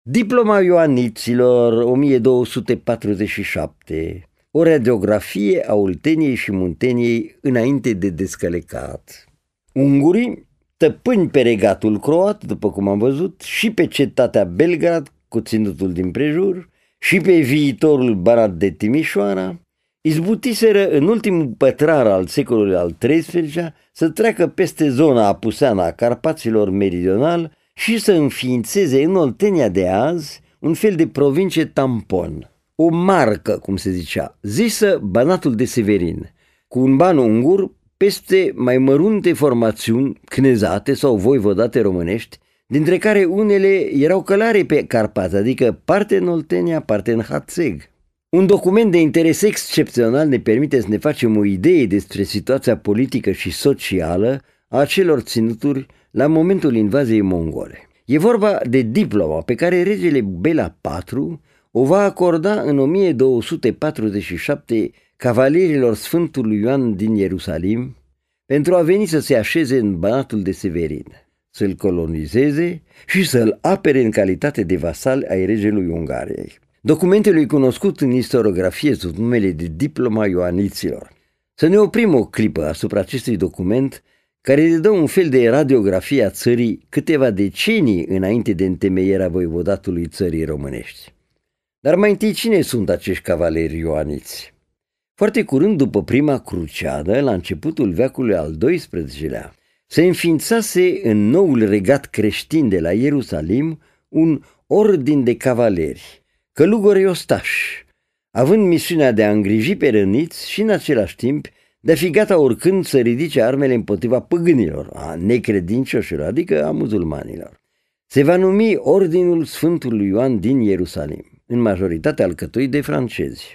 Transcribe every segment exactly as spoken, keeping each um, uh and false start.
Diploma Ioaniților o mie două sute patruzeci și șapte. O radiografie a Olteniei și Munteniei înainte de descălecat. Ungurii, tăpâni pe regatul croat, după cum am văzut, și pe cetatea Belgrad, cu ținutul din prejur, și pe viitorul Banat de Timișoara, izbutiseră în ultimul pătrar al secolului al treisprezecelea să treacă peste zona apuseană a Carpaților meridional și să înființeze în Oltenia de azi un fel de provincie tampon, o marcă, cum se zicea, zisă Banatul de Severin, cu un ban ungur peste mai mărunte formațiuni cnezate sau voivodate românești, dintre care unele erau călare pe Carpați, adică parte în Oltenia, parte în Hațeg. Un document de interes excepțional ne permite să ne facem o idee despre situația politică și socială a acelor ținuturi la momentul invaziei mongole. E vorba de diploma pe care regele Bela patru o va acorda în o mie două sute patruzeci și șapte cavalerilor Sfântului Ioan din Ierusalim pentru a veni să se așeze în Banatul de Severin, să-l colonizeze și să-l apere în calitate de vasal ai regelui Ungariei. Documentul e cunoscut în istoriografie sub numele de Diploma Ioaniților. Să ne oprim o clipă asupra acestui document, care ne dă un fel de radiografie a țării câteva decenii înainte de întemeierea voivodatului țării românești. Dar mai întâi, cine sunt acești cavaleri ioaniți? Foarte curând după prima cruciadă, la începutul veacului al doisprezecelea, se înființase în noul regat creștin de la Ierusalim un ordin de cavaleri, călugări ostași, având misiunea de a îngriji pe răniți și în același timp de a fi gata oricând să ridice armele împotriva păgânilor, a necredincioșilor, adică a muzulmanilor. Se va numi Ordinul Sfântului Ioan din Ierusalim, în majoritatea alcătuit de francezi.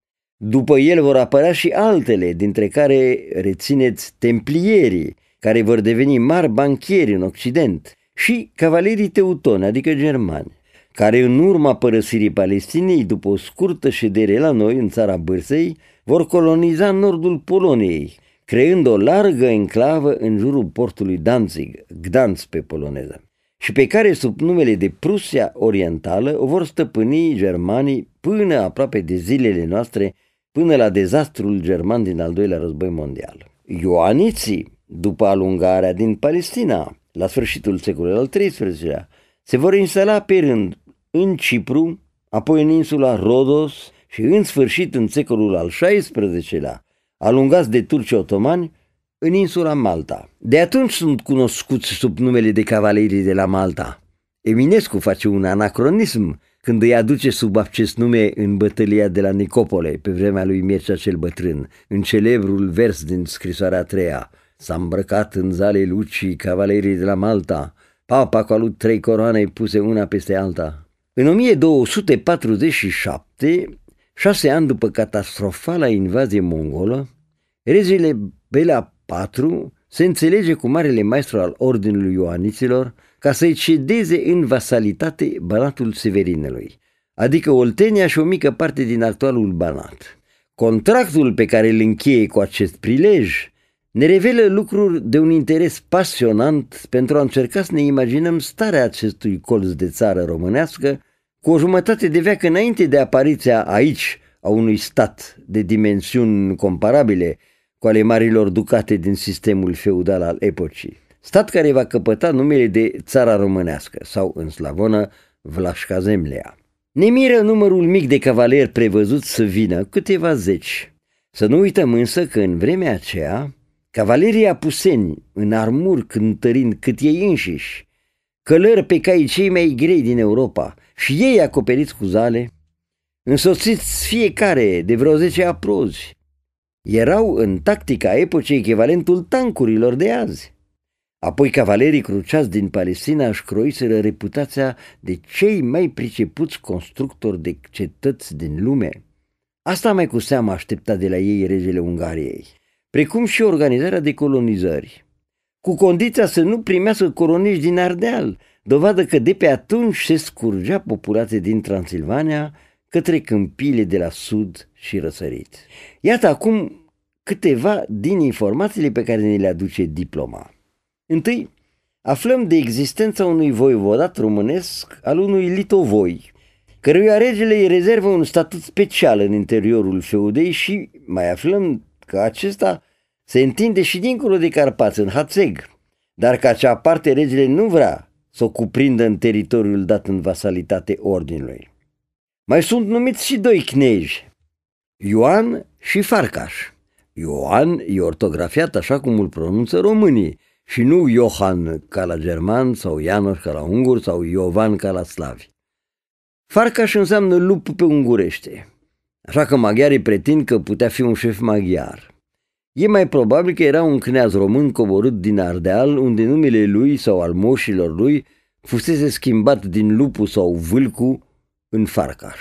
După el vor apărea și altele, dintre care rețineți templierii, care vor deveni mari banchieri în Occident, și cavalerii teutoni, adică germani, care în urma părăsirii Palestinei, după o scurtă ședere la noi în țara Bârsei, vor coloniza nordul Poloniei, creând o largă enclavă în jurul portului Danzig, Gdansk pe poloneză, și pe care sub numele de Prusia Orientală o vor stăpâni germanii până aproape de zilele noastre, până la dezastrul german din al doilea război mondial. Ioaniții, după alungarea din Palestina, la sfârșitul secolului al treisprezecelea, se vor instala pe rând în Cipru, apoi în insula Rodos și în sfârșit în secolul al șaisprezecelea, alungați de turci otomani, în insula Malta. De atunci sunt cunoscuți sub numele de cavalerii de la Malta. Eminescu face un anacronism când îi aduce sub acest nume în bătălia de la Nicopole, pe vremea lui Mircea cel Bătrân, în celebrul vers din scrisoarea a treia: s-a îmbrăcat în zale lucii cavalerii de la Malta, papa cu alu trei coroane puse una peste alta. În o mie două sute patruzeci și șapte, șase ani după catastrofala invazie mongolă, regele Bela patru se înțelege cu marele maestru al Ordinului Ioaniților ca să-i cedeze în vasalitate Banatul Severinului, adică Oltenia și o mică parte din actualul Banat. Contractul pe care îl încheie cu acest prilej ne revelă lucruri de un interes pasionant pentru a încerca să ne imaginăm starea acestui colț de țară românească cu o jumătate de veac înainte de apariția aici a unui stat de dimensiuni comparabile cu ale marilor ducate din sistemul feudal al epocii. Stat care va căpăta numele de Țara Românească sau, în slavonă, Vlașca Zemlea. Ne miră numărul mic de cavaleri prevăzut să vină, câteva zeci. Să nu uităm însă că în vremea aceea cavalerii apuseni, în armuri cântărind cât ei înșiși, călări pe cai cei mai grei din Europa și ei acoperiți cu zale, însoțiți fiecare de vreo zece aprozi, erau în tactica epocii echivalentul tancurilor de azi. Apoi cavalerii cruciați din Palestina își croiseră reputația de cei mai pricepuți constructori de cetăți din lume. Asta mai cu seamă aștepta de la ei regele Ungariei, precum și organizarea de colonizări, cu condiția să nu primească coloniști din Ardeal, dovadă că de pe atunci se scurgea populație din Transilvania către câmpiile de la sud și răsărit. Iată acum câteva din informațiile pe care ne le aduce diploma. Întâi, aflăm de existența unui voivodat românesc al unui litovoi, căruia regele îi rezervă un statut special în interiorul feudei și mai aflăm că acesta se întinde și dincolo de Carpați, în Hațeg, dar că acea parte regele nu vrea să o cuprindă în teritoriul dat în vasalitate ordinului. Mai sunt numiți și doi cneji, Ioan și Farcaș. Ioan e ortografiat așa cum îl pronunță românii și nu Iohan ca la german sau Ianoș ca la ungur sau Iovan ca la slavi. Farcaș înseamnă lup pe ungurește, așa că maghiarii pretind că putea fi un șef maghiar. E mai probabil că era un cneaz român coborât din Ardeal, unde numele lui sau al moșilor lui fusese schimbat din lupu sau vâlcu în Farcaș.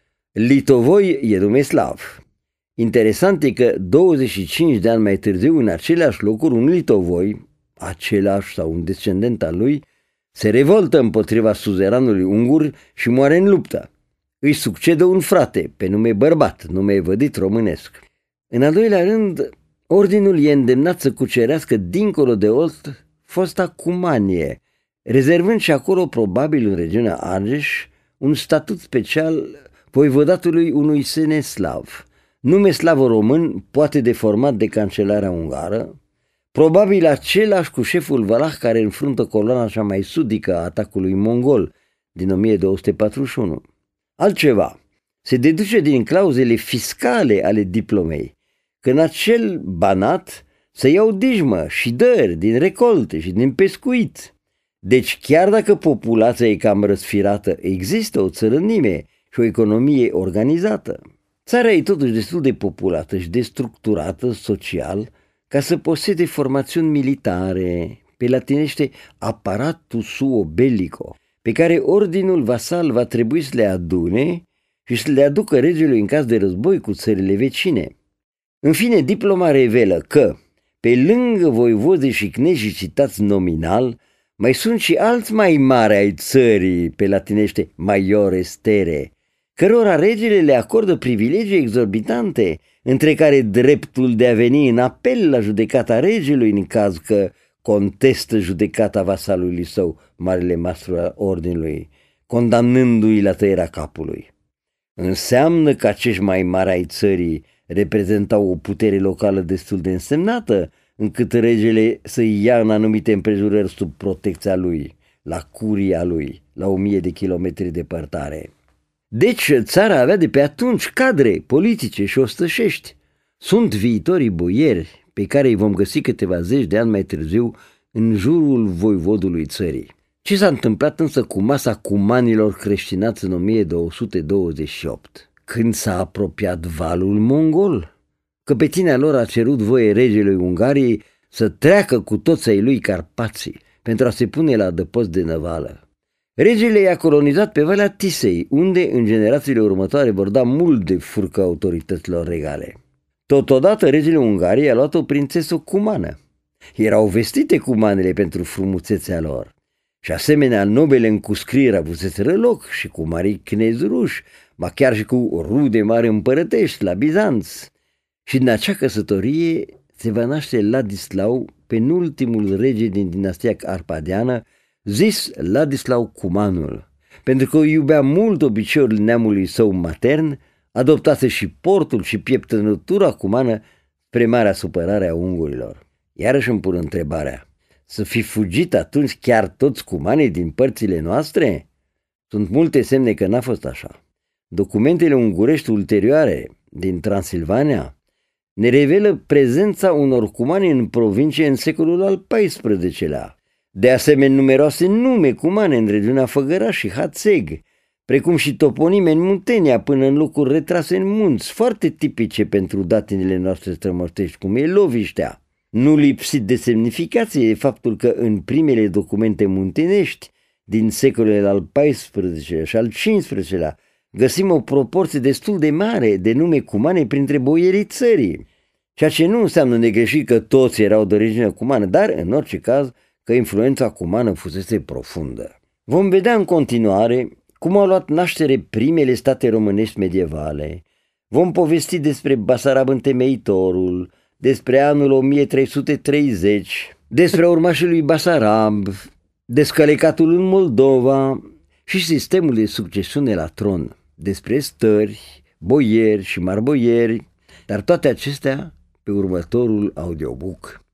Litovoi e nume slav. Interesant e că douăzeci și cinci de ani mai târziu, în aceleași locuri, un litovoi, același sau un descendent al lui, se revoltă împotriva suzeranului ungur și moare în luptă. Îi succedă un frate, pe nume Bărbat, nume evădit românesc. În al doilea rând, ordinul e îndemnat să cucerească dincolo de Olt fosta Cumanie, rezervând și acolo, probabil în regiunea Argeș, un statut special voivodatului unui sene slav, nume slavo-român, poate deformat de cancelarea ungară, probabil același cu șeful valah care înfruntă coloana cea mai sudică a atacului mongol din o mie două sute patruzeci și unu. Altceva, se deduce din clauzele fiscale ale diplomei că în acel banat se iau dijmă și dări din recolte și din pescuit. Deci chiar dacă populația e cam răsfirată, există o țărănime și o economie organizată. Țara e totuși destul de populată și destructurată social ca să posede formațiuni militare, pe latinește apparatus suo bellico, pe care ordinul vasal va trebui să le adune și să le aducă regelui în caz de război cu țările vecine. În fine, diploma revelă că, pe lângă voivozii și cnejii citați nominal, mai sunt și alți mai mari ai țării, pe latinește maiores tere, cărora regele le acordă privilegii exorbitante, între care dreptul de a veni în apel la judecata regelui în caz că contestă judecata vasalului său, marele mastru al ordinului, condamnându-i la tăierea capului. Înseamnă că acești mai mari ai țării reprezentau o putere locală destul de însemnată, încât regele să-i ia în anumite împrejurări sub protecția lui, la curia lui, la o mie de kilometri departare. Deci țara avea de pe atunci cadre politice și ostășești. Sunt viitorii boieri pe care îi vom găsi câteva zeci de ani mai târziu în jurul voivodului țării. Ce s-a întâmplat însă cu masa cumanilor creștinați în o mie două sute douăzeci și opt, când s-a apropiat valul mongol? Căpetinea lor a cerut voie regelui Ungariei să treacă cu toți ai lui Carpații pentru a se pune la adăpost de năvală. Regele i-a colonizat pe Valea Tisei, unde în generațiile următoare vor da mult de furcă autorităților regale. Totodată regele Ungariei a luat o prințesă cumană. Erau vestite cumanele pentru frumusețea lor și asemenea nobele încuscrieri avuseseră loc și cu mari cnezi ruși, ba chiar și cu rude mari împărătești la Bizanț. Și din acea căsătorie se va naște Ladislau, penultimul rege din dinastia arpadiană, zis Ladislau Cumanul, pentru că iubea mult obiceiul neamului său matern, adoptase și portul și pieptănătura cumană spre marea supărare a ungurilor. Iarăși îmi pun întrebarea, să fi fugit atunci chiar toți cumanii din părțile noastre? Sunt multe semne că n-a fost așa. Documentele ungurești ulterioare din Transilvania ne revelă prezența unor cumani în provincie în secolul al paisprezecelea. De asemenea, numeroase nume cumane în regiunea Făgăraș și Hațeg, precum și toponime în Muntenia până în locuri retrase în munți, foarte tipice pentru datinile noastre strămoștești, cum e Loviștea. Nu lipsit de semnificație e faptul că în primele documente muntenești din secolele al paisprezecelea și al cincisprezecelea găsim o proporție destul de mare de nume cumane printre boierii țării, ceea ce nu înseamnă negreșit că toți erau de origine cumană, dar în orice caz că influența cumană fusese profundă. Vom vedea în continuare cum au luat naștere primele state românești medievale. Vom povesti despre Basarab întemeitorul, despre anul o mie trei sute treizeci, despre urmașii lui Basarab, descălecatul în Moldova și sistemul de succesiune la tron, despre stări, boieri și marboieri, dar toate acestea pe următorul audiobook.